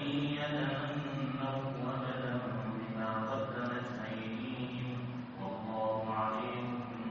يتمنوه أبدا بما قدمت أيديهم والله عليم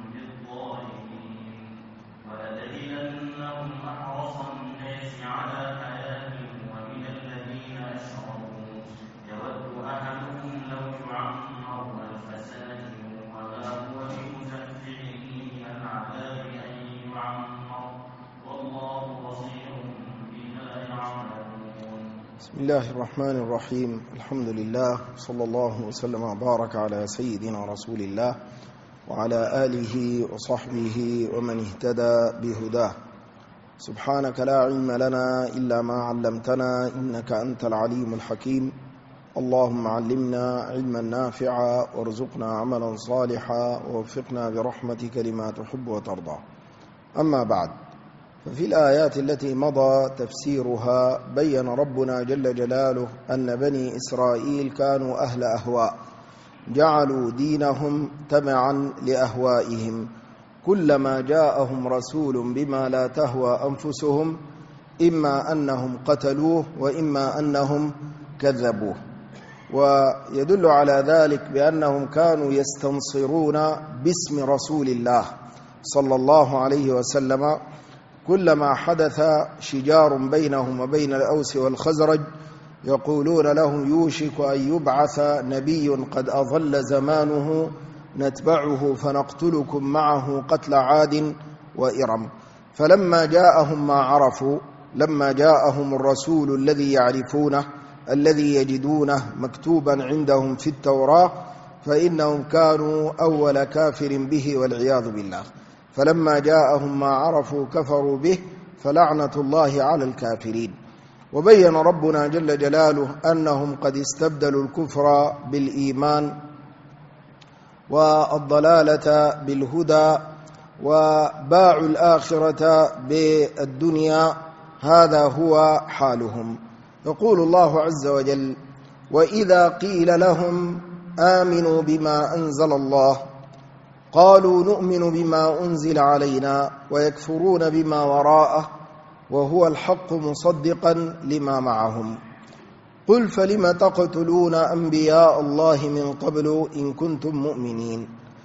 بالظالمين ولتجدنهم أحرص الناس على حياة ومن الذين أشركوا يود أحدهم لو يعمر ألف سنة وما هو بمزحزحه من العذاب أن يعمر والله بصير بما يعملون. بسم الله الرحمن الرحيم. الحمد لله صلى الله وسلم وبارك على سيدنا رسول الله وعلى آله وصحبه ومن اهتدى بهداه. سبحانك لا علم لنا إلا ما علمتنا إنك أنت العليم الحكيم. اللهم علمنا علما نافعا وارزقنا عملا صالحا ووفقنا برحمتك لما تحب وترضى. أما بعد، ففي الآيات التي مضى تفسيرها بين ربنا جل جلاله أن بني إسرائيل كانوا أهل أهواء، جعلوا دينهم تبعا لأهوائهم، كلما جاءهم رسول بما لا تهوى أنفسهم إما أنهم قتلوه وإما أنهم كذبوه. ويدل على ذلك بأنهم كانوا يستنصرون باسم رسول الله صلى الله عليه وسلم، كلما حدث شجار بينهم وبين الأوس والخزرج يقولون له يوشك أن يبعث نبي قد أظل زمانه نتبعه فنقتلكم معه قتل عاد وإرم. فلما جاءهم ما عرفوا، لما جاءهم الرسول الذي يعرفونه الذي يجدونه مكتوبا عندهم في التوراة، فإنهم كانوا أول كافر به والعياذ بالله. فلما جاءهم ما عرفوا كفروا به، فلعنة الله على الكافرين. وبين ربنا جل جلاله أنهم قد استبدلوا الكفر بالإيمان والضلالة بالهدى وباعوا الآخرة بالدنيا، هذا هو حالهم. يقول الله عز وجل: وإذا قيل لهم آمنوا بما أنزل الله قالوا نؤمن بما أنزل علينا ويكفرون بما وراءه وهو الحق مصدقا لما معهم. قل فلم تقتلون أنبياء الله من قبل إن كنتم مؤمنين.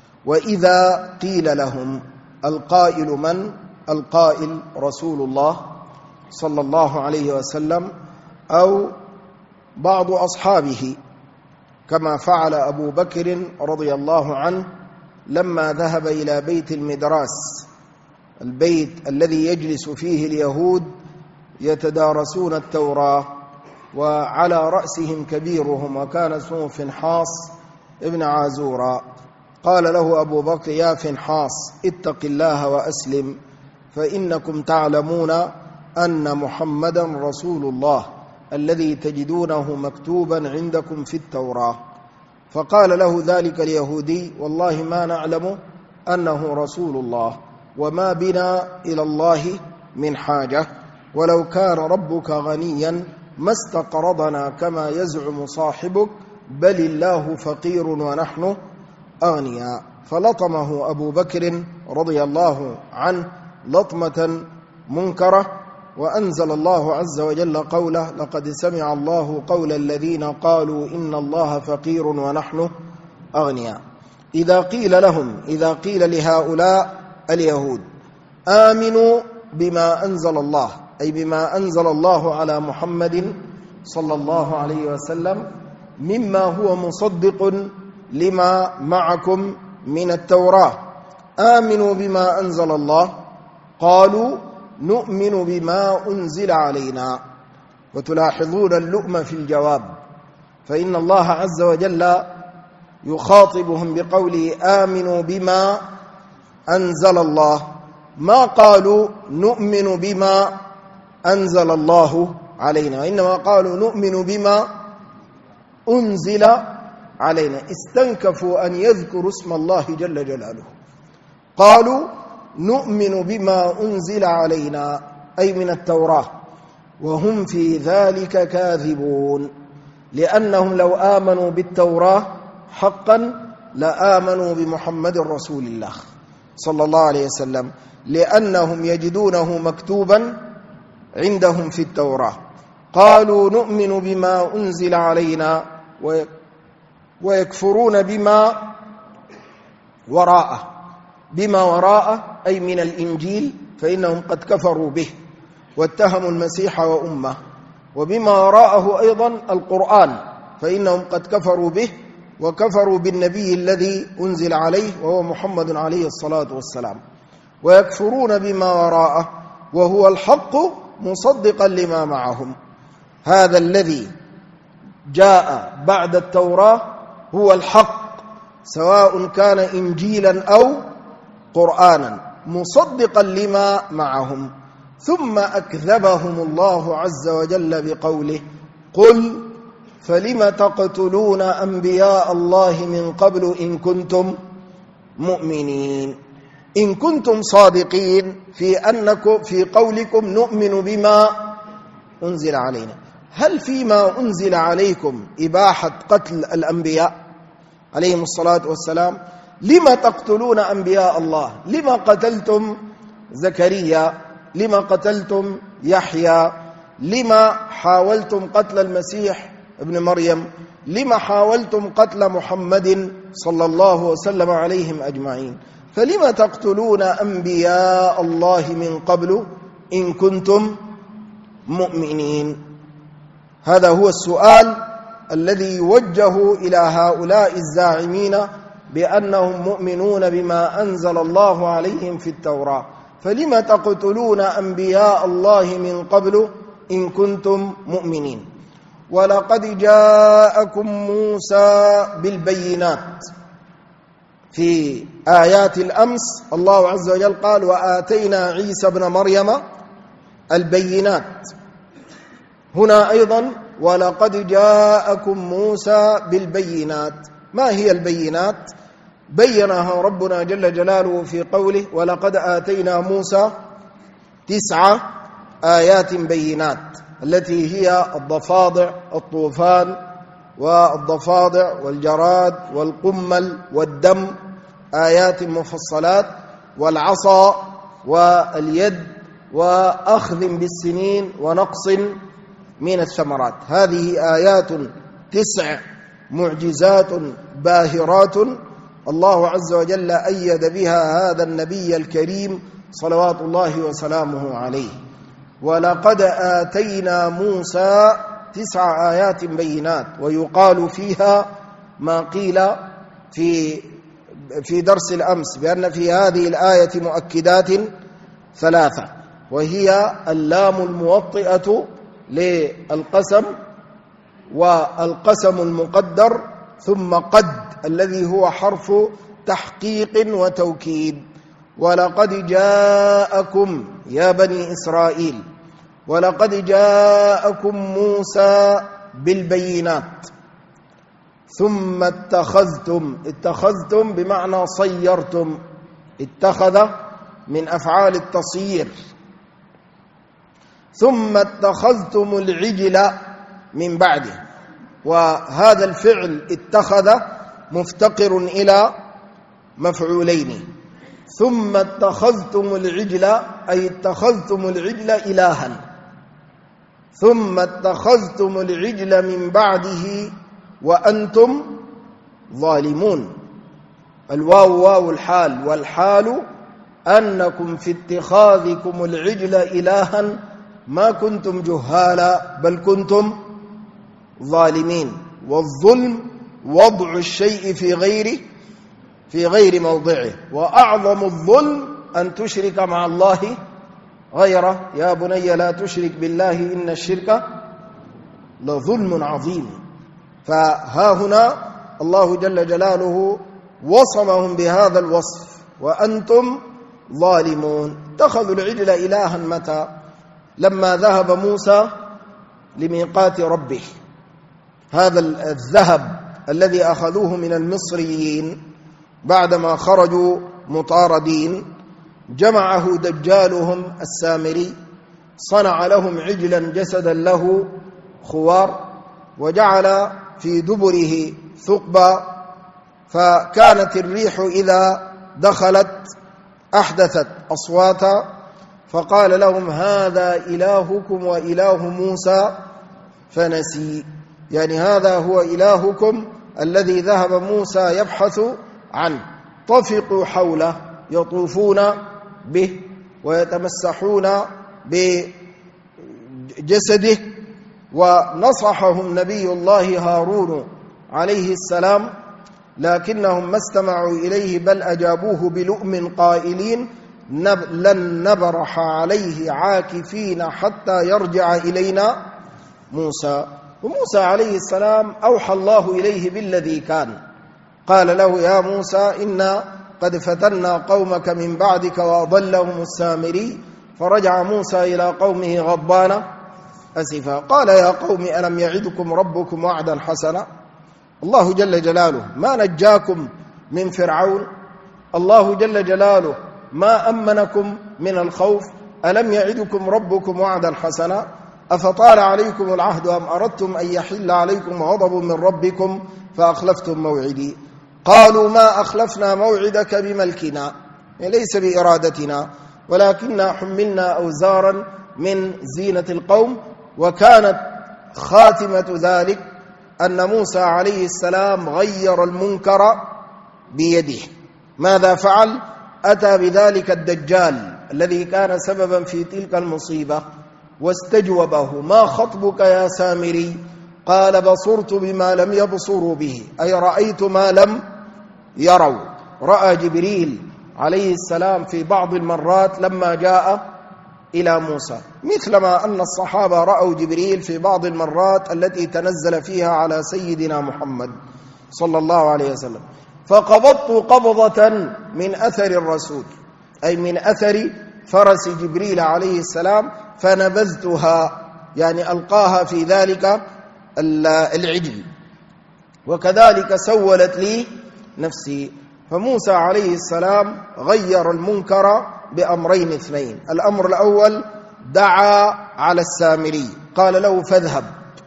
وإذا قيل لهم، القائل من؟ القائل رسول الله صلى الله عليه وسلم أو بعض أصحابه، كما فعل أبو بكر رضي الله عنه لما ذهب إلى بيت المدراس، البيت الذي يجلس فيه اليهود يتدارسون التوراة، وعلى رأسهم كبيرهم وكان اسمه فنحاس ابن عازورا. قال له أبو بكر: يا فنحاس اتق الله وأسلم، فإنكم تعلمون أن محمدا رسول الله الذي تجدونه مكتوبا عندكم في التوراة. فقال له ذلك اليهودي: والله ما نعلم أنه رسول الله، وما بنا إلى الله من حاجة، ولو كان ربك غنيا ما استقرضنا كما يزعم صاحبك، بل الله فقير ونحن أغنياء. فلطمه أبو بكر رضي الله عنه لطمة منكرة، وأنزل الله عز وجل قوله: لقد سمع الله قول الذين قالوا إن الله فقير ونحن أغنياء. إذا قيل لهم، إذا قيل لهؤلاء اليهود آمنوا بما أنزل الله، أي بما أنزل الله على محمد صلى الله عليه وسلم مما هو مصدق لما معكم من التوراة، آمنوا بما أنزل الله، قالوا نؤمن بما أنزل علينا. وتلاحظون اللؤم في الجواب، فإن الله عز وجل يخاطبهم بقوله آمنوا بما أنزل الله، ما قالوا نؤمن بما أنزل الله علينا، وإنما قالوا نؤمن بما أنزل علينا. استنكفوا أن يذكروا اسم الله جل جلاله، قالوا نؤمن بما أنزل علينا أي من التوراة، وهم في ذلك كاذبون، لأنهم لو آمنوا بالتوراة حقا لآمنوا بمحمد رسول الله صلى الله عليه وسلم، لأنهم يجدونه مكتوبا عندهم في التوراة. قالوا نؤمن بما أنزل علينا ويكفرون بما وراءه أي من الإنجيل، فإنهم قد كفروا به واتهموا المسيح وأمه، وبما وراءه أيضا القرآن، فإنهم قد كفروا به وكفروا بالنبي الذي أنزل عليه وهو محمد عليه الصلاة والسلام. ويكفرون بما وراءه وهو الحق مصدقا لما معهم. هذا الذي جاء بعد التوراة هو الحق، سواء كان إنجيلا أو قرآنا، مصدقا لما معهم. ثم أكذبهم الله عز وجل بقوله: قل فلم تقتلون أنبياء الله من قبل إن كنتم مؤمنين. إن كنتم صادقين في قولكم نؤمن بما أنزل علينا، هل فيما أنزل عليكم إباحة قتل الأنبياء عليهم الصلاة والسلام؟ لما تقتلون أنبياء الله؟ لما قتلتم زكريا؟ لما قتلتم يحيى؟ لما حاولتم قتل المسيح ابن مريم؟ لما حاولتم قتل محمد صلى الله وسلم عليهم أجمعين؟ فلما تقتلون أنبياء الله من قبل إن كنتم مؤمنين؟ هذا هو السؤال الذي يوجه إلى هؤلاء الزاعمين بأنهم مؤمنون بما أنزل الله عليهم في التوراة. فلما تقتلون أنبياء الله من قبل إن كنتم مؤمنين؟ ولقد جاءكم موسى بالبينات. في آيات الأمس الله عز وجل قال: وآتينا عيسى ابن مريم البينات. هنا أيضا ولقد جاءكم موسى بالبينات. ما هي البينات؟ بينها ربنا جل جلاله في قوله: ولقد آتينا موسى 9 آيات بينات، التي هي الضفادع، الطوفان والضفادع والجراد والقمل والدم، آيات مفصلات، والعصا واليد، وأخذ بالسنين ونقص من الثمرات. هذه آيات 9 معجزات باهرات الله عز وجل أيد بها هذا النبي الكريم صلوات الله وسلامه عليه. ولقد آتينا موسى 9 آيات بينات. ويقال فيها ما قيل في درس الأمس بأن في هذه الآية مؤكدات 3، وهي اللام الموطئة للقسم، والقسم المقدر، ثم قد الذي هو حرف تحقيق وتوكيد. ولقد جاءكم يا بني إسرائيل، ولقد جاءكم موسى بالبينات. ثم اتخذتم بمعنى صيرتم، اتخذ من أفعال التصيير. ثم اتخذتم العجل من بعده. وهذا الفعل اتخذ مفتقر إلى مفعولين. ثم اتخذتم العجل أي اتخذتم العجل إلها. ثم اتخذتم العجل من بعده وأنتم ظالمون. الواو واو الحال، والحال أنكم في اتخاذكم العجل إلها ما كنتم جهالا بل كنتم ظالمين. والظلم وضع الشيء في غير موضعه، وأعظم الظلم أن تشرك مع الله غيره. يا بني لا تشرك بالله إن الشرك لظلم عظيم. فها هنا الله جل جلاله وصمهم بهذا الوصف: وأنتم ظالمون. اتخذوا العجل إلها متى؟ لما ذهب موسى لميقات ربه. هذا الذهب الذي أخذوه من المصريين بعدما خرجوا مطاردين، جمعه دجالهم السامري، صنع لهم عجلا جسدا له خوار، وجعل في دبره ثقبا، فكانت الريح إذا دخلت أحدثت أصواتا، فقال لهم: هذا إلهكم وإله موسى فنسي. يعني هذا هو إلهكم الذي ذهب موسى يبحث عنه. طفقوا حوله يطوفون به ويتمسحون بجسده. ونصحهم نبي الله هارون عليه السلام، لكنهم ما استمعوا إليه بل أجابوه بلؤم قائلين لن نبرح عليه عاكفين حتى يرجع إلينا موسى. وموسى عليه السلام أوحى الله إليه بالذي كان، قال له يا موسى إنا قد فتنا قومك من بعدك وأضلهم السامري. فرجع موسى إلى قومه غضبان أسفا قال يا قوم ألم يعدكم ربكم وعدا حسنا. الله جل جلاله ما نجاكم من فرعون، الله جل جلاله ما أمنكم من الخوف. ألم يعدكم ربكم وعدا حسنا أفطال عليكم العهد أم أردتم أن يحل عليكم غضب من ربكم فأخلفتم موعدي. قالوا ما أخلفنا موعدك بملكنا، ليس بإرادتنا ولكننا حملنا أوزارا من زينة القوم. وكانت خاتمة ذلك أن موسى عليه السلام غير المنكر بيده. ماذا فعل؟ أتى بذلك الدجال الذي كان سببا في تلك المصيبة واستجوبه. ما خطبك يا سامري؟ قال بصرت بما لم يبصروا به، أي رأيت ما لم يروا. رأى جبريل عليه السلام في بعض المرات لما جاء إلى موسى، مثلما أن الصحابة رأوا جبريل في بعض المرات التي تنزل فيها على سيدنا محمد صلى الله عليه وسلم. فقبضت قبضة من أثر الرسول، أي من أثر فرس جبريل عليه السلام، فنبذتها، يعني ألقاها في ذلك العجل، وكذلك سولت لي نفسي. فموسى عليه السلام غير المنكر بأمرين اثنين. الأمر الأول دعا على السامري، قال له فاذهب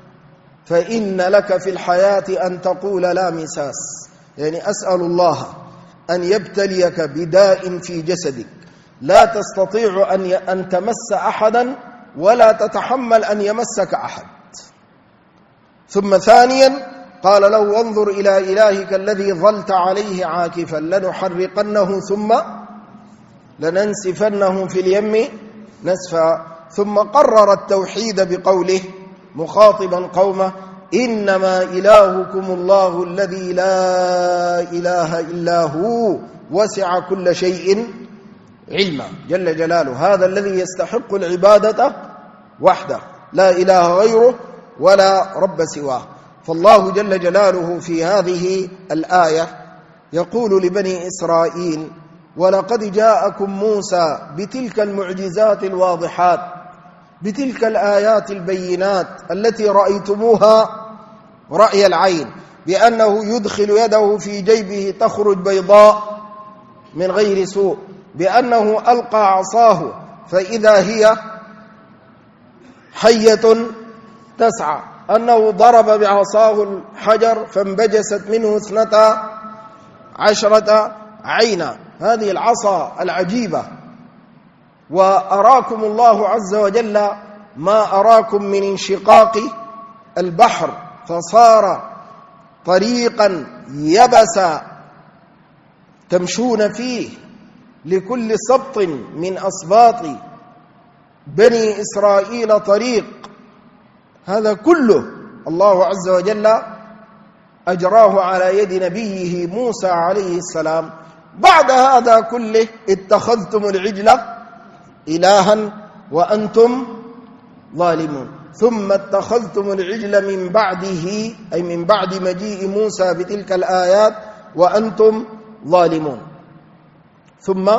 فإن لك في الحياة أن تقول لا مساس، يعني أسأل الله أن يبتليك بداء في جسدك لا تستطيع أن تمس أحدا ولا تتحمل أن يمسك أحد. ثم ثانيا قال له وانظر إلى إلهك الذي ظلت عليه عاكفا لنحرقنه ثم لننسفنه في اليم نسفا. ثم قرر التوحيد بقوله مخاطبا قومه إنما إلهكم الله الذي لا إله إلا هو وسع كل شيء علما جل جلاله. هذا الذي يستحق العبادة وحده، لا إله غيره ولا رب سواه. فالله جل جلاله في هذه الآية يقول لبني إسرائيل ولقد جاءكم موسى بتلك المعجزات الواضحات، بتلك الآيات البينات التي رأيتموها رأي العين، بأنه يدخل يده في جيبه تخرج بيضاء من غير سوء، بأنه ألقى عصاه فإذا هي حية تسعى، أنه ضرب بعصاه الحجر فانبجست منه 12 عينا. هذه العصا العجيبة. وأراكم الله عز وجل ما أراكم من انشقاق البحر فصار طريقا يبسا تمشون فيه لكل سبط من أسباط بني إسرائيل طريق. هذا كله الله عز وجل أجراه على يد نبيه موسى عليه السلام. بعد هذا كله اتخذتم العجل إلها وأنتم ظالمون. ثم اتخذتم العجل من بعده، أي من بعد مجيء موسى بتلك الآيات وأنتم ظالمون. ثم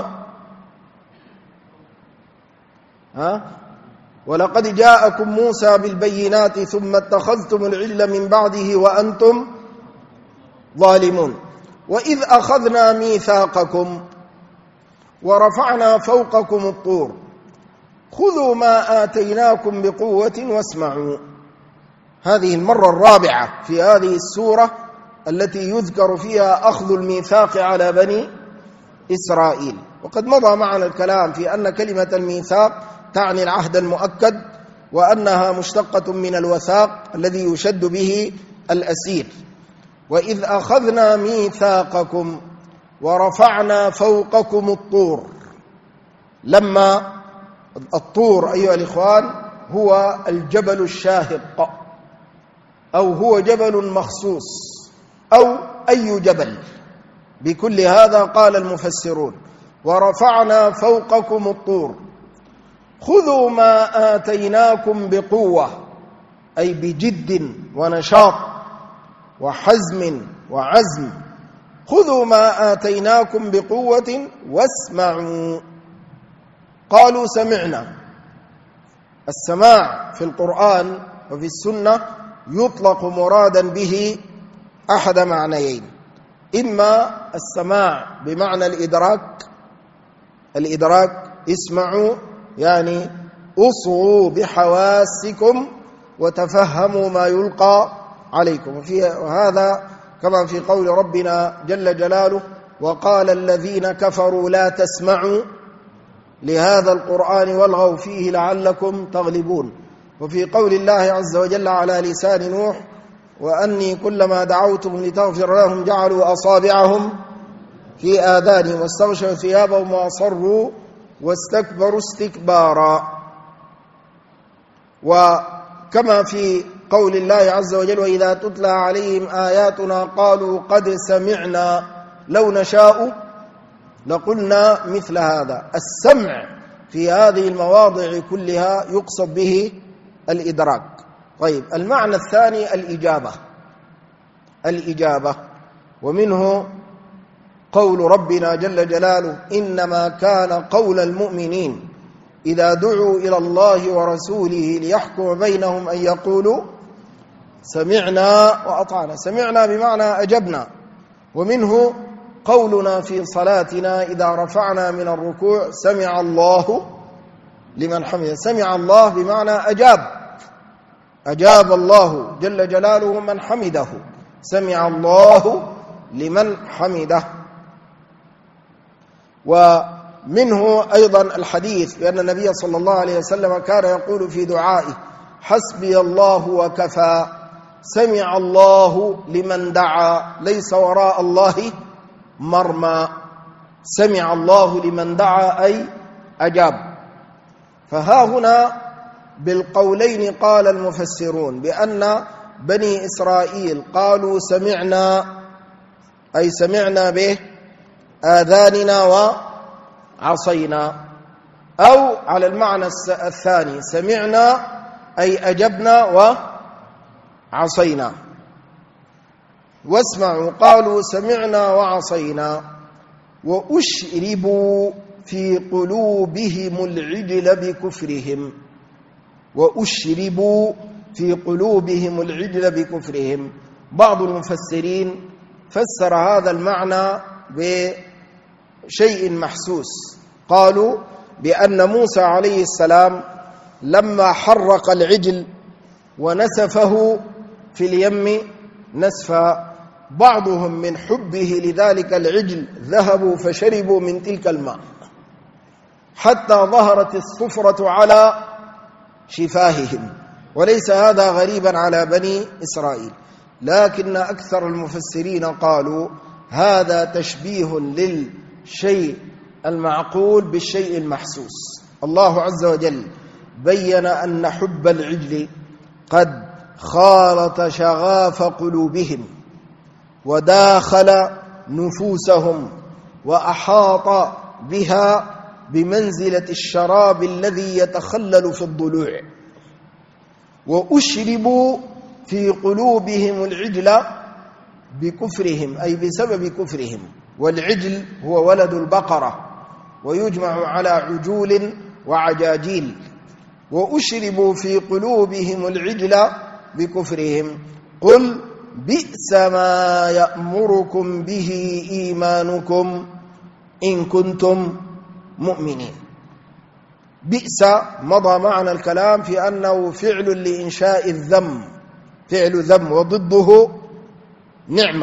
ولقد جاءكم موسى بالبينات ثم اتخذتم العجل من بعده وأنتم ظالمون. وإذ أخذنا ميثاقكم ورفعنا فوقكم الطور خذوا ما آتيناكم بقوة واسمعوا. هذه المرة الرابعة في هذه السورة التي يذكر فيها أخذ الميثاق على بني إسرائيل. وقد مضى معنا الكلام في أن كلمة الميثاق تعني العهد المؤكد وأنها مشتقة من الوثاق الذي يشد به الأسير. وإذ أخذنا ميثاقكم ورفعنا فوقكم الطور. لما الطور أيها الإخوان هو الجبل الشاهق، أو هو جبل مخصوص، أو أي جبل. بكل هذا قال المفسرون: ورفعنا فوقكم الطور خذوا ما آتيناكم بقوة، أي بجد ونشاط وحزم وعزم. خذوا ما آتيناكم بقوة واسمعوا. قالوا سمعنا. السماع في القرآن وفي السنة يطلق مرادا به أحد معنيين: إما السماع بمعنى الإدراك، اسمعوا يعني أصغوا بحواسكم وتفهموا ما يلقى عليكم. وهذا كما في قول ربنا جل جلاله: وقال الذين كفروا لا تسمعوا لهذا القرآن والغوا فيه لعلكم تغلبون. وفي قول الله عز وجل على لسان نوح: وأني كلما دعوتهم لتغفر لهم جعلوا أصابعهم في آذانهم واستغشوا ثيابهم وأصروا واستكبروا استكبارا. وكما في قول الله عز وجل: وإذا تتلى عليهم آياتنا قالوا قد سمعنا لو نشاء لقلنا مثل هذا. السمع في هذه المواضع كلها يقصد به الإدراك. طيب، المعنى الثاني الإجابة، ومنه قول ربنا جل جلاله: إنما كان قول المؤمنين إذا دعوا إلى الله ورسوله ليحكم بينهم أن يقولوا سمعنا وأطعنا. سمعنا بمعنى أجبنا. ومنه قولنا في صلاتنا إذا رفعنا من الركوع: سمع الله لمن حمده. سمع الله بمعنى أجاب الله جل جلاله من حمده. سمع الله لمن حمده. ومنه أيضا الحديث بأن النبي صلى الله عليه وسلم كان يقول في دعائه: حسبي الله وكفى. سمع الله لمن دعا، ليس وراء الله مرمى. سمع الله لمن دعا أي أجاب. فها هنا بالقولين قال المفسرون بأن بني إسرائيل قالوا سمعنا، أي سمعنا به آذاننا وعصينا، أو على المعنى الثاني سمعنا أي أجبنا وعصينا. واسمعوا قالوا سمعنا وعصينا. وأشربوا في قلوبهم العجل بكفرهم. وأشربوا في قلوبهم العجل بكفرهم. بعض المفسرين فسر هذا المعنى بشيء محسوس. قالوا بأن موسى عليه السلام لما حرق العجل ونسفه في اليم نسفا، بعضهم من حبه لذلك العجل ذهبوا فشربوا من تلك الماء حتى ظهرت الصفرة على شفاههم. وليس هذا غريبا على بني إسرائيل، لكن أكثر المفسرين قالوا هذا تشبيه للشيء المعقول بالشيء المحسوس. الله عز وجل بين أن حب العجل قد خالط شغاف قلوبهم وداخل نفوسهم وأحاط بها بمنزلة الشراب الذي يتخلل في الضلوع. وأشربوا في قلوبهم العجل بكفرهم، أي بسبب كفرهم. والعجل هو ولد البقرة ويجمع على عجول وعجاجيل. وأشربوا في قلوبهم العجل بكفرهم. قل بئس ما يأمركم به إيمانكم إن كنتم مؤمنين. بئس مضى معنى الكلام في أنه فعل لإنشاء الذم، فعل ذم، وضده نعمة.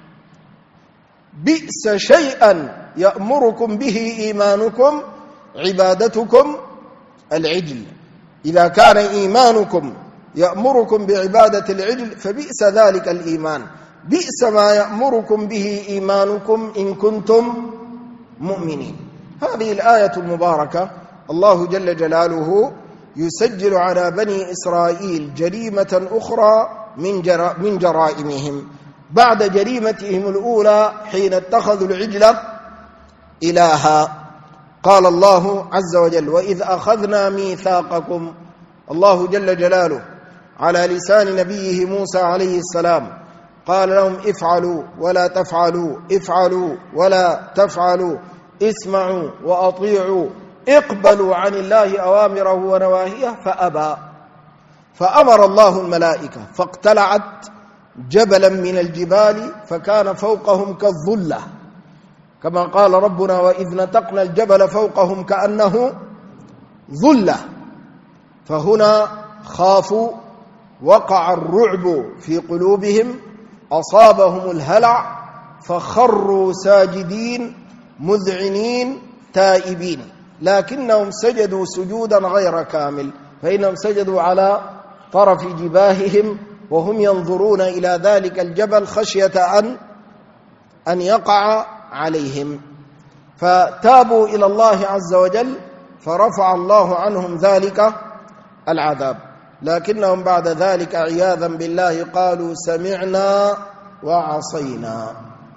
بئس شيئا يأمركم به إيمانكم عبادتكم العجل. إذا كان إيمانكم يأمركم بعبادة العجل فبئس ذلك الإيمان، بئس ما يأمركم به إيمانكم إن كنتم مؤمنين. هذه الآية المباركة الله جل جلاله يسجل على بني إسرائيل جريمة أخرى من جرائمهم بعد جريمتهم الأولى حين اتخذوا العجل إلها. قال الله عز وجل: وإذ أخذنا ميثاقكم. الله جل جلاله على لسان نبيه موسى عليه السلام قال لهم: افعلوا ولا تفعلوا، افعلوا ولا تفعلوا، اسمعوا وأطيعوا، اقبلوا عن الله أوامره ونواهيه، فأبى. فأمر الله الملائكة فاقتلعت جبلا من الجبال فكان فوقهم كالظلة، كما قال ربنا: وإذ نتقنا الجبل فوقهم كأنه ظلة. فهنا خافوا، وقع الرعب في قلوبهم، أصابهم الهلع، فخروا ساجدين مذعنين تائبين، لكنهم سجدوا سجودا غير كامل، فإنهم سجدوا على طرف جباههم وهم ينظرون إلى ذلك الجبل خشية أن يقع عليهم، فتابوا إلى الله عز وجل فرفع الله عنهم ذلك العذاب. لكنهم بعد ذلك عياذا بالله قالوا: سمعنا وعصينا.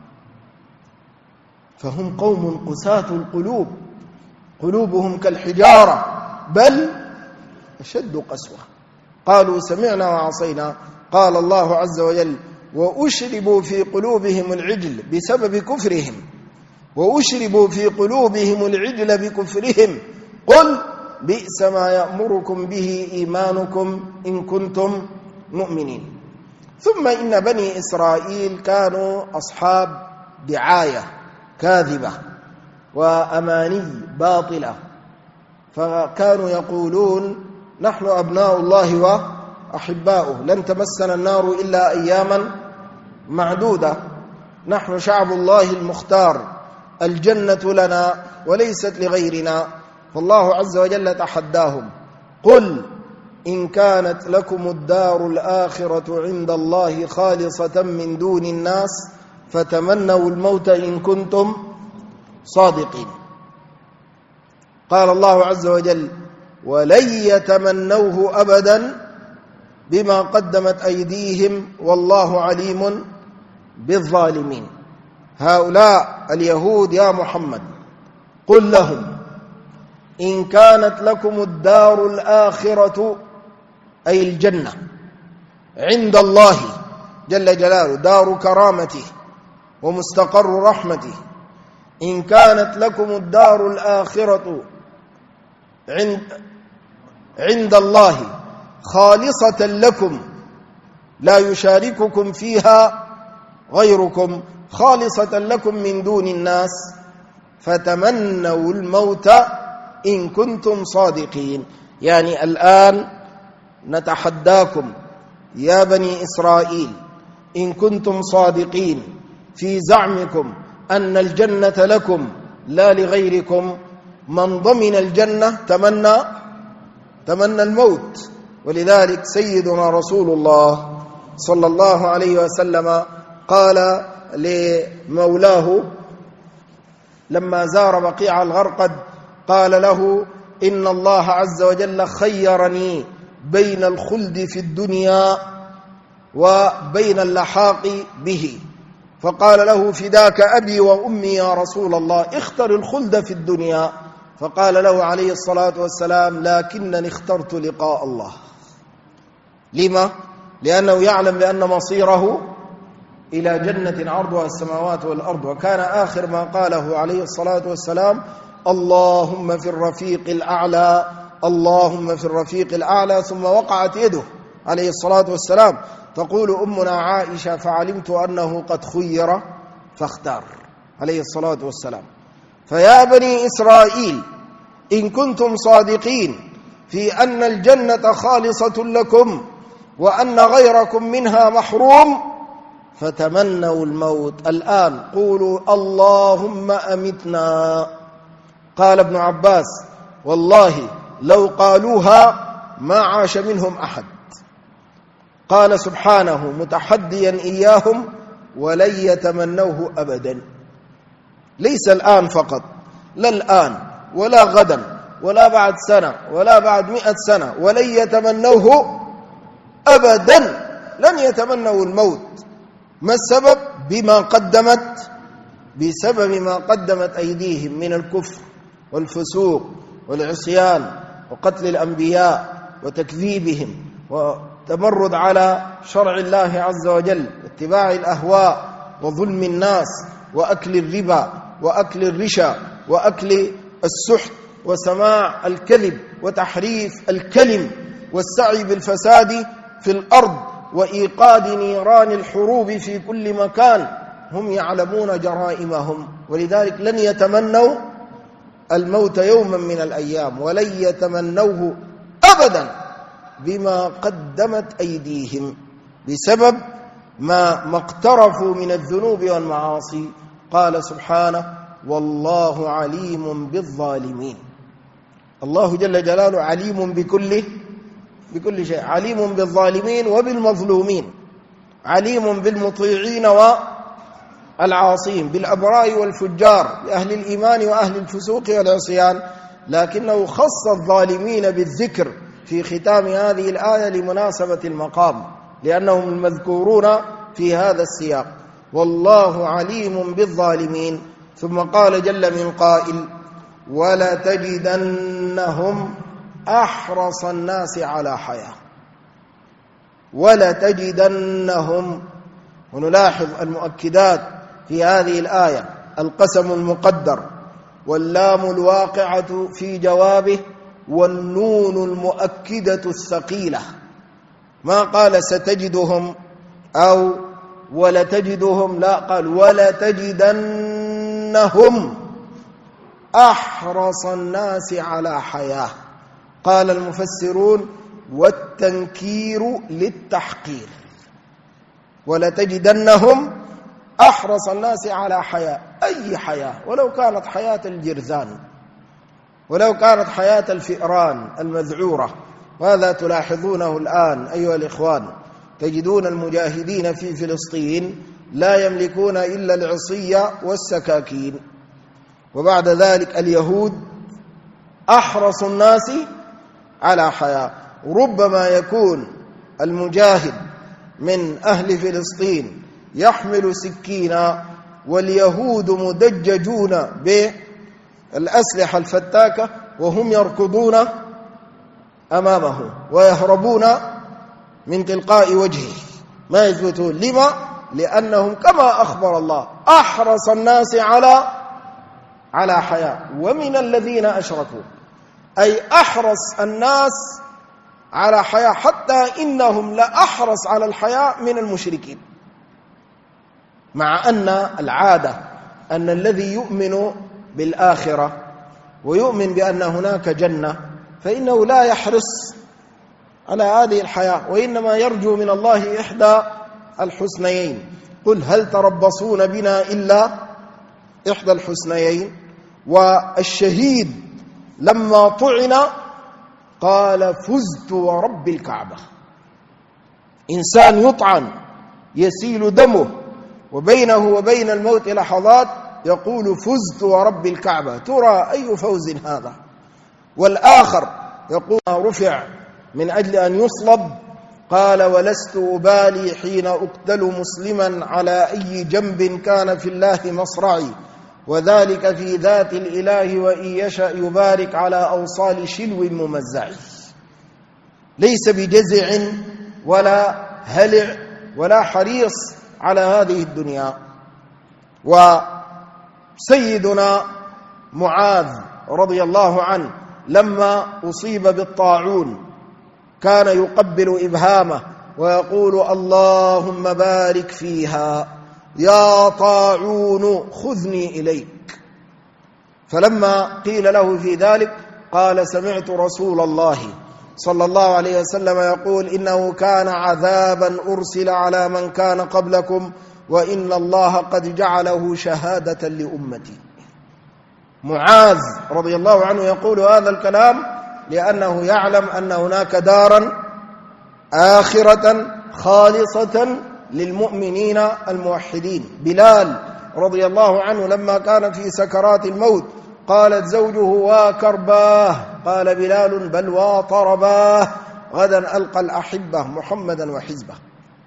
فهم قوم قساة القلوب، قلوبهم كالحجارة بل أشد قسوة. قالوا: سمعنا وعصينا. قال الله عز وجل: وأشربوا في قلوبهم العجل بسبب كفرهم، وأشربوا في قلوبهم العجل بكفرهم، قل بئس ما يأمركم به إيمانكم إن كنتم مؤمنين. ثم إن بني إسرائيل كانوا أصحاب دعاية كاذبة وأماني باطلة، فكانوا يقولون: نحن أبناء الله وأحباؤه، لن تمسنا النار إلا أياما معدودة، نحن شعب الله المختار، الجنة لنا وليست لغيرنا. فالله عز وجل تحداهم: قل إن كانت لكم الدار الآخرة عند الله خالصة من دون الناس فتمنوا الموت إن كنتم صادقين. قال الله عز وجل: ولن يتمنوه أبدا بما قدمت أيديهم والله عليم بالظالمين. هؤلاء اليهود يا محمد قل لهم: إن كانت لكم الدار الآخرة أي الجنة عند الله جل جلاله، دار كرامته ومستقر رحمته، إن كانت لكم الدار الآخرة عند الله خالصة لكم لا يشارككم فيها غيركم، خالصة لكم من دون الناس، فتمنوا الموت إن كنتم صادقين. يعني الآن نتحداكم يا بني إسرائيل إن كنتم صادقين في زعمكم أن الجنة لكم لا لغيركم، من ضمن الجنة تمنى الموت. ولذلك سيدنا رسول الله صلى الله عليه وسلم قال لمولاه لما زار بقيع الغرقد، قال له: إن الله عز وجل خيرني بين الخلد في الدنيا وبين اللحاق به، فقال له: فداك أبي وأمي يا رسول الله، اختر الخلد في الدنيا. فقال له عليه الصلاة والسلام: لكنني اخترت لقاء الله. لما؟ لأنه يعلم بأن مصيره إلى جنة عرضها السماوات والأرض. وكان آخر ما قاله عليه الصلاة والسلام: اللهم في الرفيق الأعلى، اللهم في الرفيق الأعلى. ثم وقعت يده عليه الصلاة والسلام تقول أمنا عائشة: فعلمت أنه قد خير فاختار عليه الصلاة والسلام. فيا بني إسرائيل إن كنتم صادقين في أن الجنة خالصة لكم وأن غيركم منها محروم فتمنوا الموت الآن، قولوا: اللهم أمتنا. قال ابن عباس: والله لو قالوها ما عاش منهم أحد. قال سبحانه متحديا إياهم ولن يتمنوه أبدا، ليس الآن فقط، لا الآن ولا غدا ولا بعد سنة ولا بعد 100 سنة، ولن يتمنوه أبدا، لن يتمنوا الموت. ما السبب؟ بسبب ما قدمت أيديهم من الكفر والفسوق والعصيان وقتل الأنبياء وتكذيبهم وتمرد على شرع الله عز وجل واتباع الأهواء وظلم الناس وأكل الربا وأكل الرشا وأكل السحت وسماع الكذب وتحريف الكلم والسعي بالفساد في الأرض وإيقاد نيران الحروب في كل مكان. هم يعلمون جرائمهم، ولذلك لن يتمنوا الموت يوما من الأيام، ولن يتمنوه أبدا بما قدمت أيديهم، بسبب ما اقترفوا من الذنوب والمعاصي. قال سبحانه والله عليم بالظالمين. الله جل جلاله عليم بكل شيء، عليم بالظالمين وبالمظلومين، عليم بالمطيعين والعاصين، بالأبرار والفجار، بأهل الإيمان وأهل الفسوق والعصيان، لكنه خص الظالمين بالذكر في ختام هذه الآية لمناسبة المقام، لأنهم المذكورون في هذا السياق. والله عليم بالظالمين. ثم قال جل من قائل ولتجدنهم أحرص الناس على حياة. ولتجدنهم، ونلاحظ المؤكدات في هذه الآية: القسم المقدر، واللام الواقعة في جوابه، والنون المؤكدة الثقيلة. ما قال ستجدهم أو ولتجدهم، لا، قال ولتجدنهم أحرص الناس على حياة. قال المفسرون والتنكير للتحقير، ولتجدنهم أحرص الناس على حياة، أي حياة، ولو كانت حياة الجرذان، ولو كانت حياة الفئران المذعورة. وهذا تلاحظونه الآن أيها الإخوان، تجدون المجاهدين في فلسطين لا يملكون إلا العصي والسكاكين، وبعد ذلك اليهود أحرص الناس على حياة. ربما يكون المجاهد من أهل فلسطين يحمل سكينا، واليهود مدججون بالأسلحة الفتاكة وهم يركضون أمامه ويهربون من تلقاء وجهه، ما يثبتون. لما؟ لأنهم كما أخبر الله أحرص الناس على حياة. ومن الذين أشركوا، أي أحرص الناس على حياة، حتى إنهم لأحرص على الحياة من المشركين، مع أن العادة أن الذي يؤمن بالآخرة ويؤمن بأن هناك جنة فإنه لا يحرص على هذه الحياة، وإنما يرجو من الله إحدى الحسنيين. قل هل تربصون بنا إلا إحدى الحسنيين. والشهيد لما طعن قال فزت ورب الكعبة. إنسان يطعن يسيل دمه وبينه وبين الموت لحظات يقول فزت ورب الكعبة، ترى أي فوز هذا؟ والآخر يقول رفع من أجل أن يصلب قال ولست أبالي حين أقتل مسلما على أي جنب كان في الله مصرعي، وذلك في ذات الإله وإن يشأ يبارك على أوصال شلو ممزع. ليس بجزع ولا هلع ولا حريص على هذه الدنيا. وسيدنا معاذ رضي الله عنه لما أصيب بالطاعون كان يقبل إبهامه ويقول اللهم بارك فيها يا طاعون خذني إليك. فلما قيل له في ذلك قال سمعت رسول الله صلى الله عليه وسلم يقول إنه كان عذابا أرسل على من كان قبلكم وإن الله قد جعله شهادة لأمتي. معاذ رضي الله عنه يقول هذا الكلام لأنه يعلم أن هناك دارا آخرة خالصة للمؤمنين الموحدين. بلال رضي الله عنه لما كان في سكرات الموت قالت زوجه: وكرباه، قال بلال: بل وطرباه، غدا ألقى الأحبة محمدا وحزبه.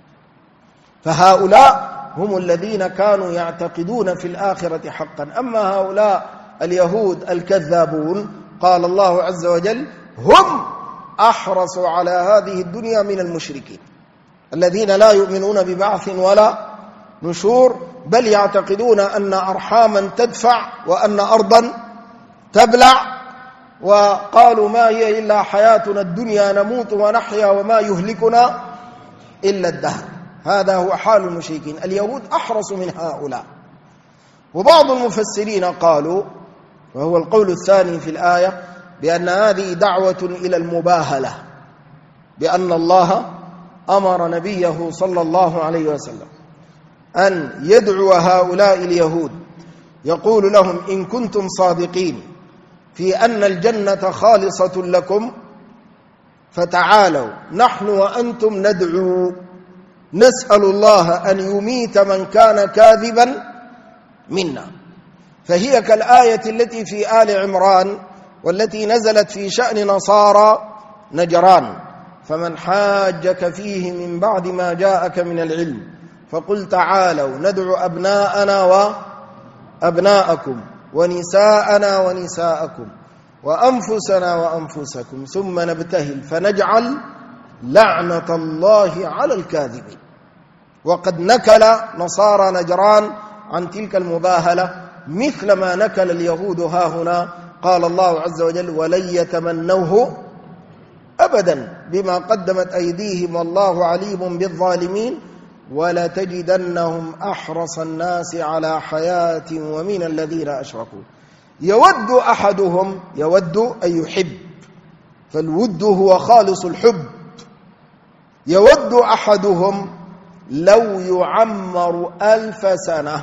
فهؤلاء هم الذين كانوا يعتقدون في الآخرة حقا. أما هؤلاء اليهود الكذابون قال الله عز وجل: هم أحرصوا على هذه الدنيا من المشركين الذين لا يؤمنون ببعث ولا نشور، بل يعتقدون أن أرحاما تدفع وأن أرضا تبلع، وقالوا: ما هي إلا حياتنا الدنيا نموت ونحيا وما يهلكنا إلا الدهر. هذا هو حال المشركين. اليهود أحرص من هؤلاء. وبعض المفسرين قالوا، وهو القول الثاني في الآية، بأن هذه دعوة إلى المباهلة، بأن الله أمر نبيه صلى الله عليه وسلم أن يدعو هؤلاء اليهود يقول لهم: إن كنتم صادقين في أن الجنة خالصة لكم فتعالوا نحن وأنتم ندعو، نسأل الله أن يميت من كان كاذبا منا. فهي كالآية التي في آل عمران والتي نزلت في شأن نصارى نجران: فمن حاجك فيه من بعد ما جاءك من العلم فقل تعالوا ندعو أبناءنا وأبناءكم ونساءنا ونساءكم وأنفسنا وأنفسكم ثم نبتهل فنجعل لعنة الله على الكاذبين. وقد نكل نصارى نجران عن تلك المباهلة مثل ما نكل اليهود هاهنا. قال الله عز وجل: ولن يتمنوه أبدا بما قدمت أيديهم والله عليم بالظالمين ولتجدنهم أحرص الناس على حياة ومن الذين أشركوا يود أحدهم، يود أن يحب، فالود هو خالص الحب، يود أحدهم لو يعمر 1000 سنة.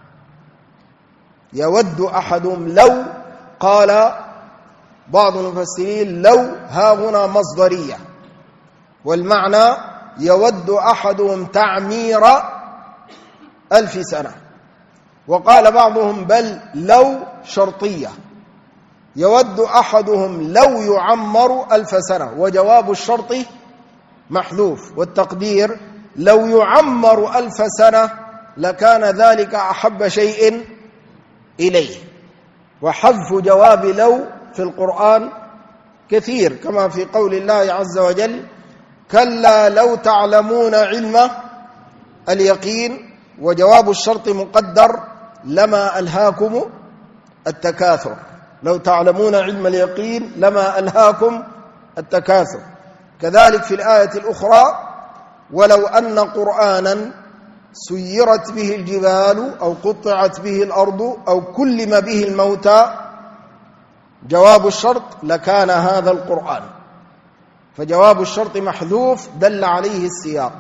يود أحدهم لو، قال بعض المفسرين: لو ها هنا مصدرية، والمعنى يود أحدهم تعمير 1000 سنة. وقال بعضهم: بل لو شرطية، يود أحدهم لو يعمر 1000 سنة، وجواب الشرط محذوف، والتقدير لو يعمر 1000 سنة لكان ذلك أحب شيء إليه. وحذف جواب لو في القرآن كثير، كما في قول الله عز وجل: كلا لو تعلمون علم اليقين، وجواب الشرط مقدر لما ألهاكم التكاثر، لو تعلمون علم اليقين لما ألهاكم التكاثر. كذلك في الآية الأخرى: ولو أن قرآنا سيرت به الجبال أو قطعت به الأرض أو كلم به الموتى، جواب الشرط لكان هذا القرآن، فجواب الشرط محذوف دل عليه السياق.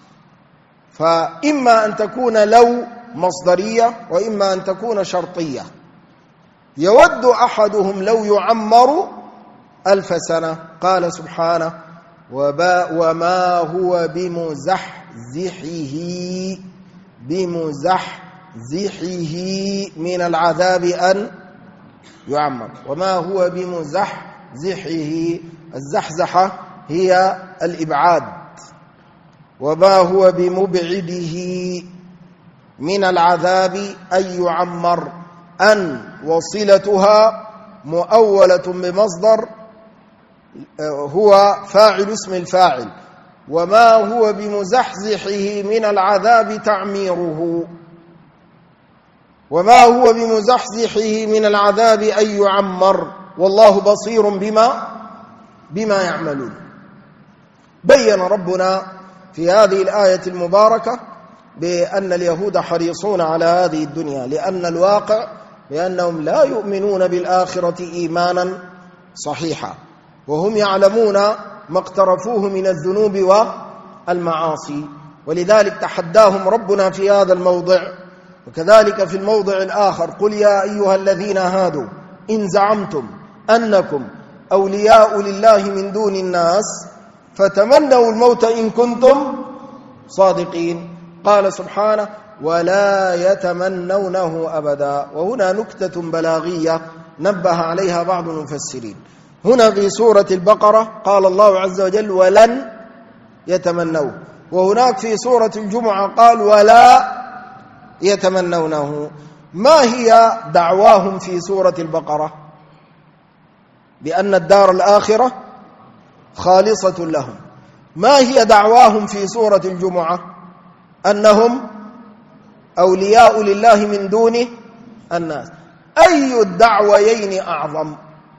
فإما أن تكون لو مصدرية وإما أن تكون شرطية. يود أحدهم لو يعمر 1000 سنة. قال سبحانه: وما هو بمزحزحه من العذاب أن يعمر. وما هو بمزحزحه، الزحزحة هي الإبعاد، وما هو بمبعده من العذاب أن يعمر. أن وصلتها مؤولة بمصدر هو فاعل اسم الفاعل، وما هو بمزحزحه من العذاب تعميره، وما هو بمزحزحه من العذاب أن يعمر، والله بصير بما يعملون. بين ربنا في هذه الآية المباركة بأن اليهود حريصون على هذه الدنيا، لأن الواقع بأنهم لا يؤمنون بالآخرة إيمانا صحيحا، وهم يعلمون ما اقترفوه من الذنوب والمعاصي، ولذلك تحداهم ربنا في هذا الموضع. وكذلك في الموضع الآخر: قل يا أيها الذين هادوا إن زعمتم أنكم أولياء لله من دون الناس فتمنوا الموت إن كنتم صادقين. قال سبحانه ولا يتمنونه أبدا. وهنا نكتة بلاغية نبه عليها بعض المفسرين. هنا في سورة البقرة قال الله عز وجل ولن يتمنوه، وهناك في سورة الجمعة قال ولا يتمنونه. ما هي دعواهم في سورة البقرة؟ بأن الدار الآخرة خالصة لهم. ما هي دعواهم في سورة الجمعة؟ أنهم أولياء لله من دون الناس. أي الدعويين أعظم؟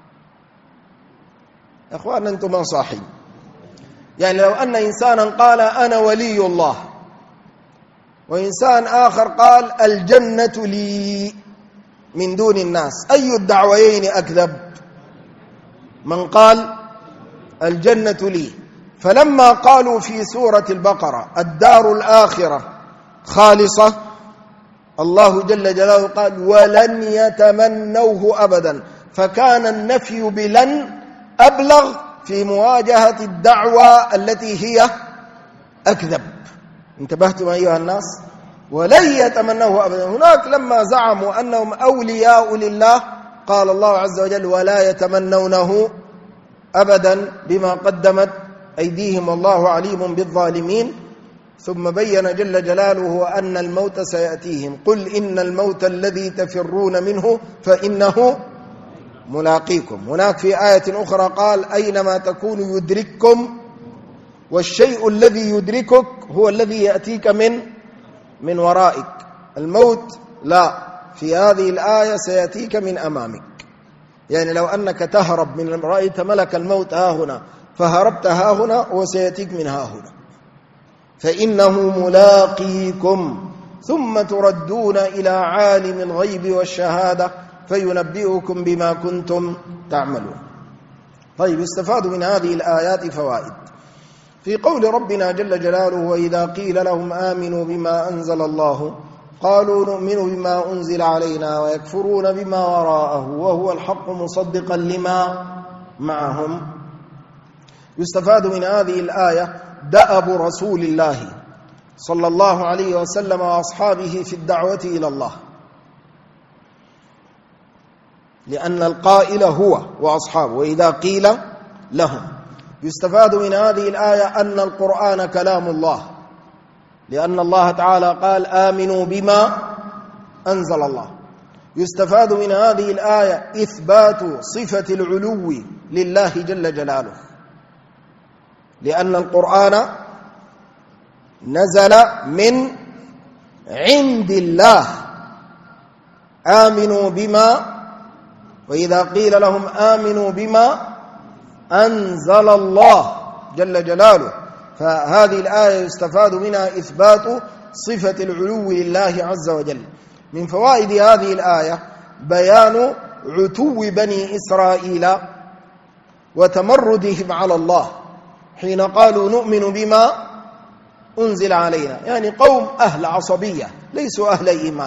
يا أخوان أنتم ما صاحين. يعني لو أن إنسانا قال أنا ولي الله، وإنسان آخر قال الجنة لي من دون الناس، أي الدعويين أكذب؟ من قال الجنة لي. فلما قالوا في سورة البقرة الدار الآخرة خالصة، الله جل جلاله قال ولن يتمنوه أبدا، فكان النفي بلن أبلغ في مواجهة الدعوة التي هي أكذب. انتبهتم أيها الناس؟ ولن يتمنوه أبدا. هناك لما زعموا أنهم أولياء لله قال الله عز وجل ولا يتمنونه أبدا بما قدمت أيديهم والله عليم بالظالمين. ثم بين جل جلاله أن الموت سيأتيهم قل إن الموت الذي تفرون منه فإنه ملاقيكم. هناك في آية أخرى قال أينما تكون يدرككم، والشيء الذي يدركك هو الذي يأتيك من ورائك. الموت لا، في هذه الآية سيأتيك من أمامك. يعني لو أنك تهرب من رأيت ملك الموت ها هنا فهربت ها هنا وسيأتيك من ها هنا، فإنه ملاقيكم ثم تردون إلى عالم الغيب والشهادة فينبئكم بما كنتم تعملون. طيب، استفاد من هذه الآيات فوائد. في قول ربنا جل جلاله وإذا قيل لهم آمنوا بما أنزل الله قالوا نؤمن بما أنزل علينا ويكفرون بما وراءه وهو الحق مصدقا لما معهم. يستفاد من هذه الآية دأب رسول الله صلى الله عليه وسلم وأصحابه في الدعوة إلى الله، لأن القائل هو وأصحابه وإذا قيل لهم. يستفاد من هذه الآية أن القرآن كلام الله، لأن الله تعالى قال آمنوا بما أنزل الله. يستفاد من هذه الآية إثبات صفة العلو لله جل جلاله، لأن القرآن نزل من عند الله. آمنوا بما، وإذا قيل لهم آمنوا بما أنزل الله جل جلاله. فهذه الآية يستفاد منها إثبات صفة العلو لله عز وجل. من فوائد هذه الآية بيان عتو بني إسرائيل وتمردهم على الله حين قالوا نؤمن بما أنزل علينا، يعني قوم أهل عصبية ليسوا أهل إيمان.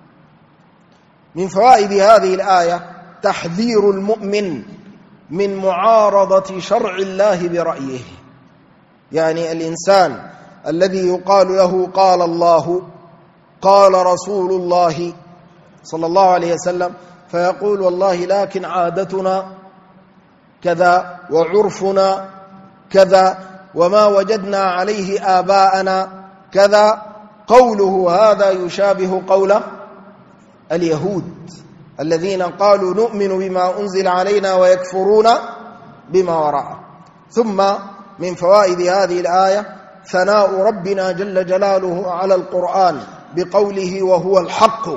من فوائد هذه الآية تحذير المؤمن من معارضة شرع الله برأيه. يعني الإنسان الذي يقال له قال الله قال رسول الله صلى الله عليه وسلم فيقول والله لكن عادتنا كذا وعرفنا كذا وما وجدنا عليه آباءنا كذا، قوله هذا يشابه قول اليهود الذين قالوا نؤمن بما أنزل علينا ويكفرون بما وراءه. ثم من فوائد هذه الآية ثناء ربنا جل جلاله على القرآن بقوله وهو الحق.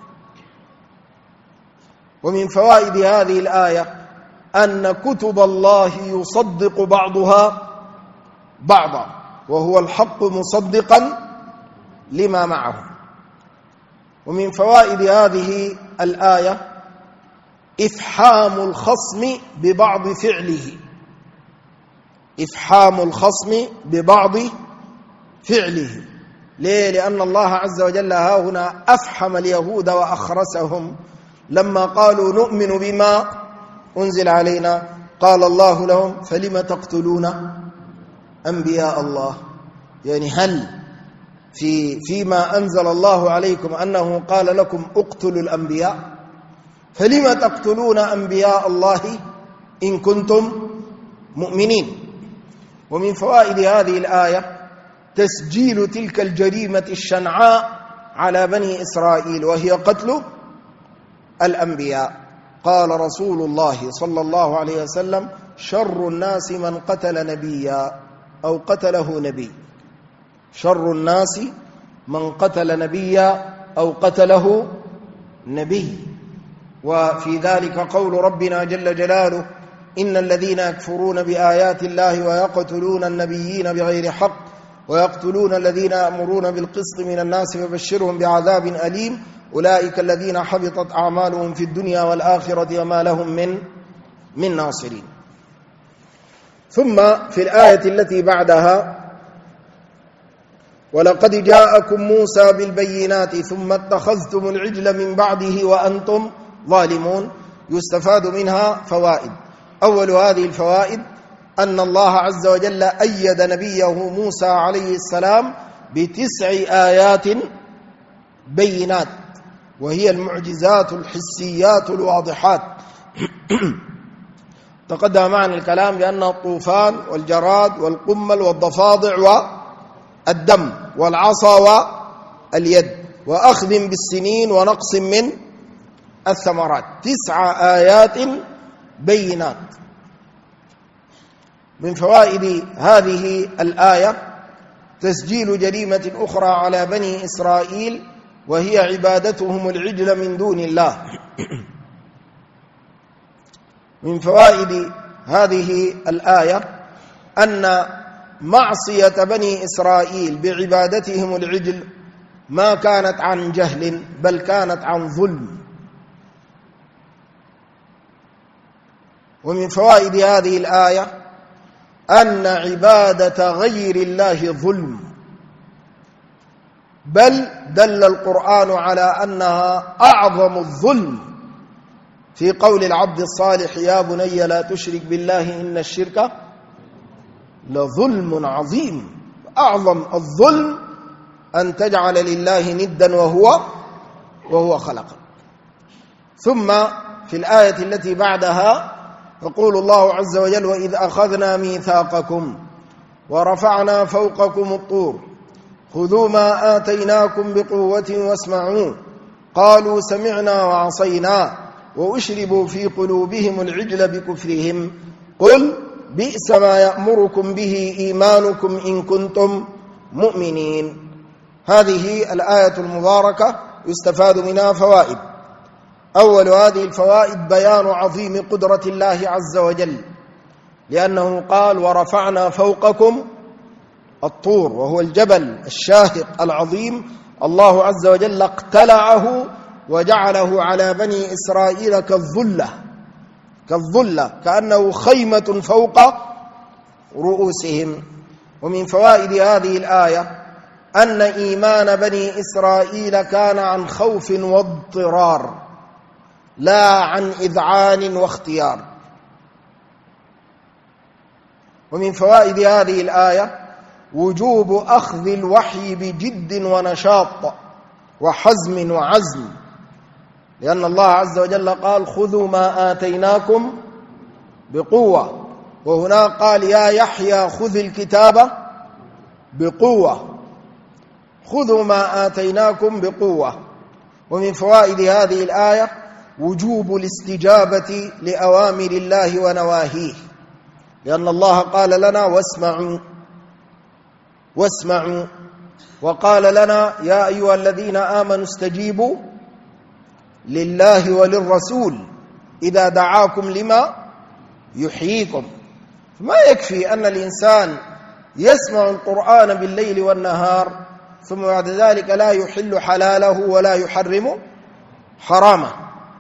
ومن فوائد هذه الآية أن كتب الله يصدق بعضها بعضا وهو الحق مصدقا لما معه. ومن فوائد هذه الآية إفحام الخصم ببعض فعله، إفحام الخصم ببعض فعله. ليه؟ لأن الله عز وجل ها هنا أفحم اليهود وأخرسهم لما قالوا نؤمن بما أنزل علينا، قال الله لهم فلم تقتلون أنبياء الله؟ يعني هل فيما أنزل الله عليكم أنه قال لكم اقتلوا الأنبياء؟ فلم تقتلون أنبياء الله إن كنتم مؤمنين. ومن فوائد هذه الآية تسجيل تلك الجريمة الشنعاء على بني إسرائيل، وهي قتل الأنبياء. قال رسول الله صلى الله عليه وسلم: شر الناس من قتل نبيا أو قتله نبي. شر الناس من قتل نبيا أو قتله نبي. وفي ذلك قول ربنا جل جلاله: إن الذين يكفرون بآيات الله ويقتلون النبيين بغير حق ويقتلون الذين يأمرون بالقسط من الناس فبشرهم بعذاب أليم أولئك الذين حبطت أعمالهم في الدنيا والآخرة وما لهم من ناصرين. ثم في الآية التي بعدها: ولقد جاءكم موسى بالبينات ثم اتخذتم العجل من بعده وأنتم ظالمون. يستفاد منها فوائد. أول هذه الفوائد أن الله عز وجل أيد نبيه موسى عليه السلام ب9 آيات بينات، وهي المعجزات الحسيات الواضحات. تقدم معنا الكلام بأن الطوفان والجراد والقمل والضفادع والدم والعصا واليد وأخذ بالسنين ونقص من الثمرات، 9 آيات بينات. من فوائد هذه الآية تسجيل جريمة أخرى على بني إسرائيل، وهي عبادتهم العجل من دون الله. من فوائد هذه الآية أن معصية بني إسرائيل بعبادتهم العجل ما كانت عن جهل، بل كانت عن ظلم. ومن فوائد هذه الآية أن عبادة غير الله ظلم، بل دل القرآن على أنها أعظم الظلم في قول العبد الصالح: يا بني لا تشرك بالله إن الشرك لظلم عظيم. أعظم الظلم أن تجعل لله ندا وهو خلقك. ثم في الآية التي بعدها يقول الله عز وجل: وإذ أخذنا ميثاقكم ورفعنا فوقكم الطور خذوا ما آتيناكم بقوة واسمعوا قالوا سمعنا وعصينا وأشربوا في قلوبهم العجل بكفرهم قل بئس ما يأمركم به إيمانكم إن كنتم مؤمنين. هذه الآية المباركة يستفاد منها فوائد. أول هذه الفوائد بيان عظيم قدرة الله عز وجل، لأنه قال: ورفعنا فوقكم الطور، وهو الجبل الشاهق العظيم. الله عز وجل اقتلعه وجعله على بني إسرائيل كالظلة، كأنه خيمة فوق رؤوسهم. ومن فوائد هذه الآية أن إيمان بني إسرائيل كان عن خوف واضطرار، لا عن إذعان واختيار. ومن فوائد هذه الآية وجوب أخذ الوحي بجد ونشاط وحزم وعزم، لأن الله عز وجل قال: خذوا ما آتيناكم بقوة، وهنا قال: يا يحيى خذ الكتاب بقوة. خذوا ما آتيناكم بقوة. ومن فوائد هذه الآية وجوب الاستجابة لأوامر الله ونواهيه، لأن الله قال لنا: واسمعوا، وقال لنا: يا أيها الذين آمنوا استجيبوا لله وللرسول إذا دعاكم لما يحييكم. ما يكفي أن الإنسان يسمع القرآن بالليل والنهار ثم بعد ذلك لا يحل حلاله ولا يحرم حرامه.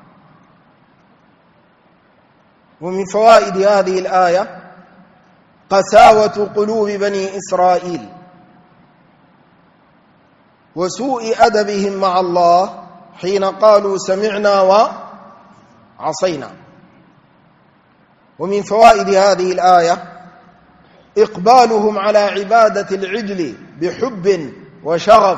ومن فوائد هذه الآية قساوة قلوب بني إسرائيل وسوء أدبهم مع الله حين قالوا سمعنا وعصينا. ومن فوائد هذه الآية إقبالهم على عبادة العجل بحب وشغف.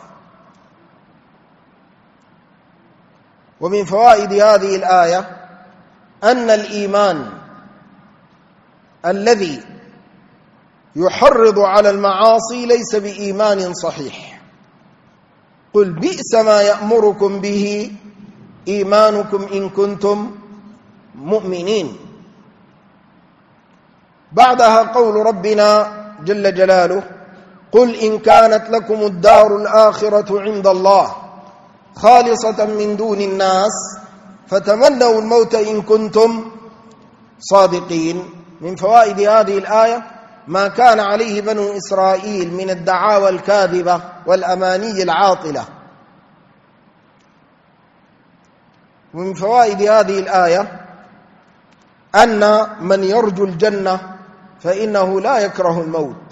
ومن فوائد هذه الآية أن الإيمان الذي يحرض على المعاصي ليس بإيمان صحيح. قل بئس ما يأمركم به إيمانكم إن كنتم مؤمنين. بعدها قول ربنا جل جلاله قل إن كانت لكم الدار الآخرة عند الله خالصة من دون الناس فتمنوا الموت إن كنتم صادقين. من فوائد هذه الآية ما كان عليه بنو إسرائيل من الدعاوى الكاذبة والأماني العاطلة. ومن فوائد هذه الآية أن من يرجو الجنة فإنه لا يكره الموت.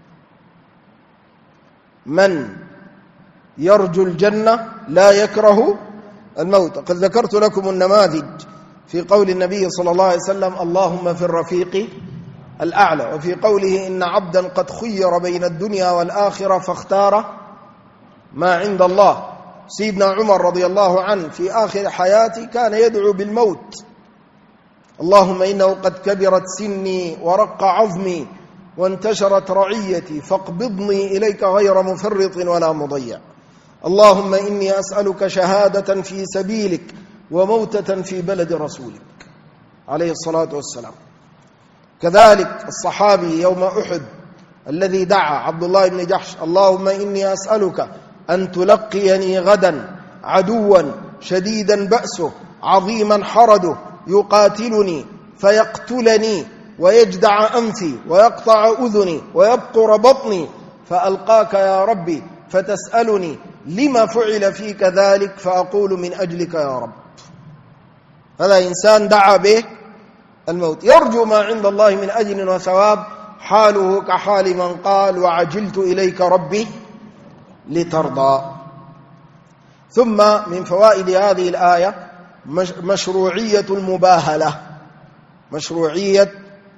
من يرجو الجنة لا يكره الموت. قد ذكرت لكم النماذج في قول النبي صلى الله عليه وسلم اللهم في الرفيق الأعلى، وفي قوله إن عبدا قد خير بين الدنيا والآخرة فاختار ما عند الله. سيدنا عمر رضي الله عنه في آخر حياته كان يدعو بالموت اللهم إنه قد كبرت سني ورق عظمي وانتشرت رعيتي فاقبضني إليك غير مفرط ولا مضيع. اللهم إني أسألك شهادة في سبيلك وموتة في بلد رسولك عليه الصلاة والسلام. كذلك الصحابي يوم أحد الذي دعا عبد الله بن جحش اللهم إني أسألك أن تلقيني غدا عدوا شديدا بأسه عظيما حرده يقاتلني فيقتلني ويجدع أنفي ويقطع أذني ويبقر بطني فألقاك يا ربي فتسألني لما فعل فيك ذلك فأقول من أجلك يا رب. هذا إنسان دعا به الموت يرجو ما عند الله من أجر وثواب، حاله كحال من قال وعجلت إليك ربي لترضى. ثم من فوائد هذه الآية مشروعية المباهلة. مشروعية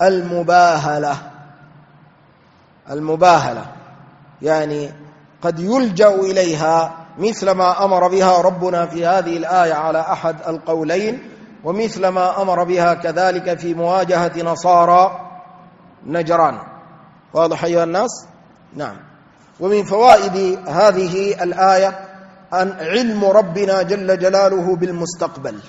المباهلة يعني قد يلجأ إليها مثل ما أمر بها ربنا في هذه الآية على أحد القولين، ومثل ما أمر بها كذلك في مواجهة نصارى نجران. واضح أيها الناس؟ نعم. ومن فوائد هذه الآية أن علم ربنا جل جلاله بالمستقبل،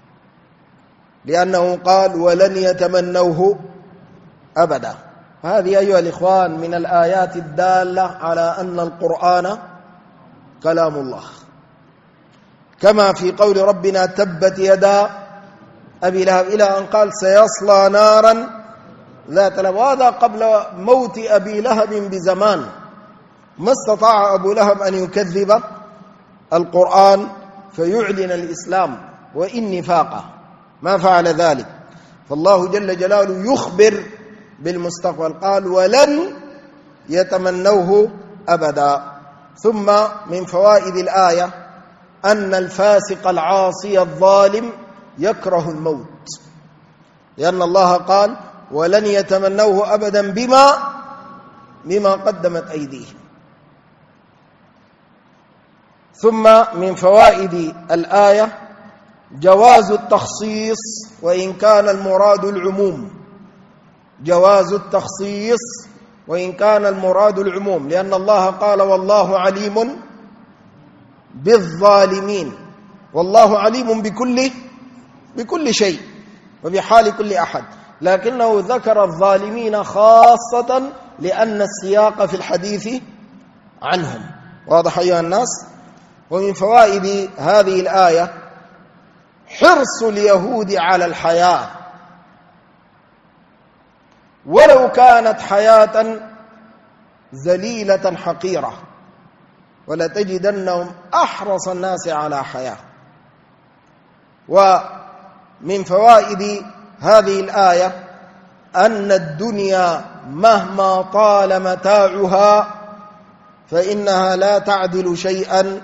لأنه قال ولن يتمنوه أبدا. هذه أيها الإخوان من الآيات الدالة على أن القرآن كلام الله، كما في قول ربنا تبت يدا أبي لهب إلى أن قال سيصلى نارا ذات لهب. وهذا قبل موت أبي لهب بزمان. ما استطاع أبو لهب أن يكذب القرآن فيعلن الإسلام وإن نفاقه، ما فعل ذلك. فالله جل جلاله يخبر بالمستقبل قال ولن يتمنوه أبدا. ثم من فوائد الآية أن الفاسق العاصي الظالم يكره الموت، لأن الله قال ولن يتمنوه أبدا بما قدمت أيديهم. ثم من فوائد الآية جواز التخصيص وإن كان المراد العموم. جواز التخصيص وإن كان المراد العموم، لأن الله قال والله عليم بالظالمين. والله عليم بكل شيء وبحال كل أحد، لكنه ذكر الظالمين خاصة لأن السياق في الحديث عنهم. واضح أيها الناس؟ ومن فوائد هذه الآية حرص اليهود على الحياة، ولو كانت حياة ذليلة حقيرة، ولتجدنهم أحرص الناس على حياة. ومن فوائد هذه الآية أن الدنيا مهما طال متاعها فإنها لا تعدل شيئا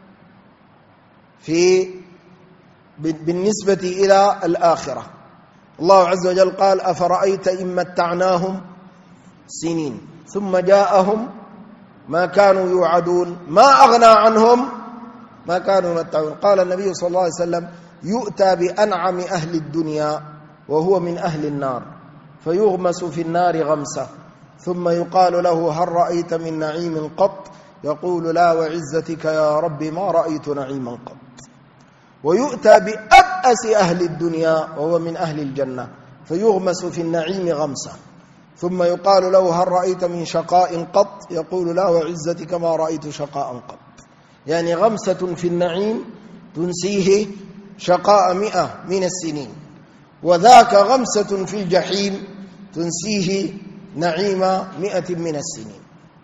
بالنسبة إلى الآخرة. الله عز وجل قال أفرأيت إن متعناهم سنين ثم جاءهم ما كانوا يوعدون ما أغنى عنهم ما كانوا يمتعون. قال النبي صلى الله عليه وسلم يؤتى بأنعم أهل الدنيا وهو من أهل النار فيغمس في النار غمسة ثم يقال له هل رأيت من نعيم قط؟ يقول لا وعزتك يا رب ما رأيت نعيما قط. ويؤتى بأبأس أهل الدنيا وهو من أهل الجنة فيغمس في النعيم غمسة ثم يقال له هل رأيت من شقاء قط؟ يقول لا وعزتك ما رأيت شقاء قط. يعني غمسة في النعيم تنسيه شقاء 100 من السنين، وذاك غمسة في الجحيم تنسيه نعيم 100 من السنين.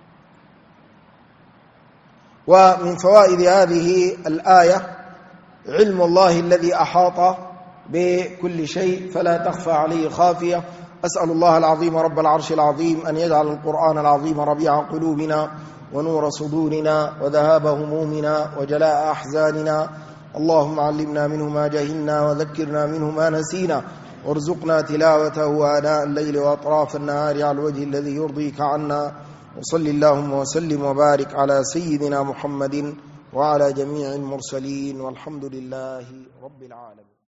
ومن فوائد هذه الآية علم الله الذي أحاط بكل شيء فلا تخفى عليه خافية. أسأل الله العظيم رب العرش العظيم أن يجعل القرآن العظيم ربيع قلوبنا ونور صدورنا وذهاب همومنا وجلاء أحزاننا. اللهم علمنا منه ما جهلنا وذكرنا منه ما نسينا وارزقنا تلاوته آناء الليل وأطراف النهار على الوجه الذي يرضيك عنا. وصل اللهم وسلم وبارك على سيدنا محمد وعلى جميع المرسلين والحمد لله رب العالمين.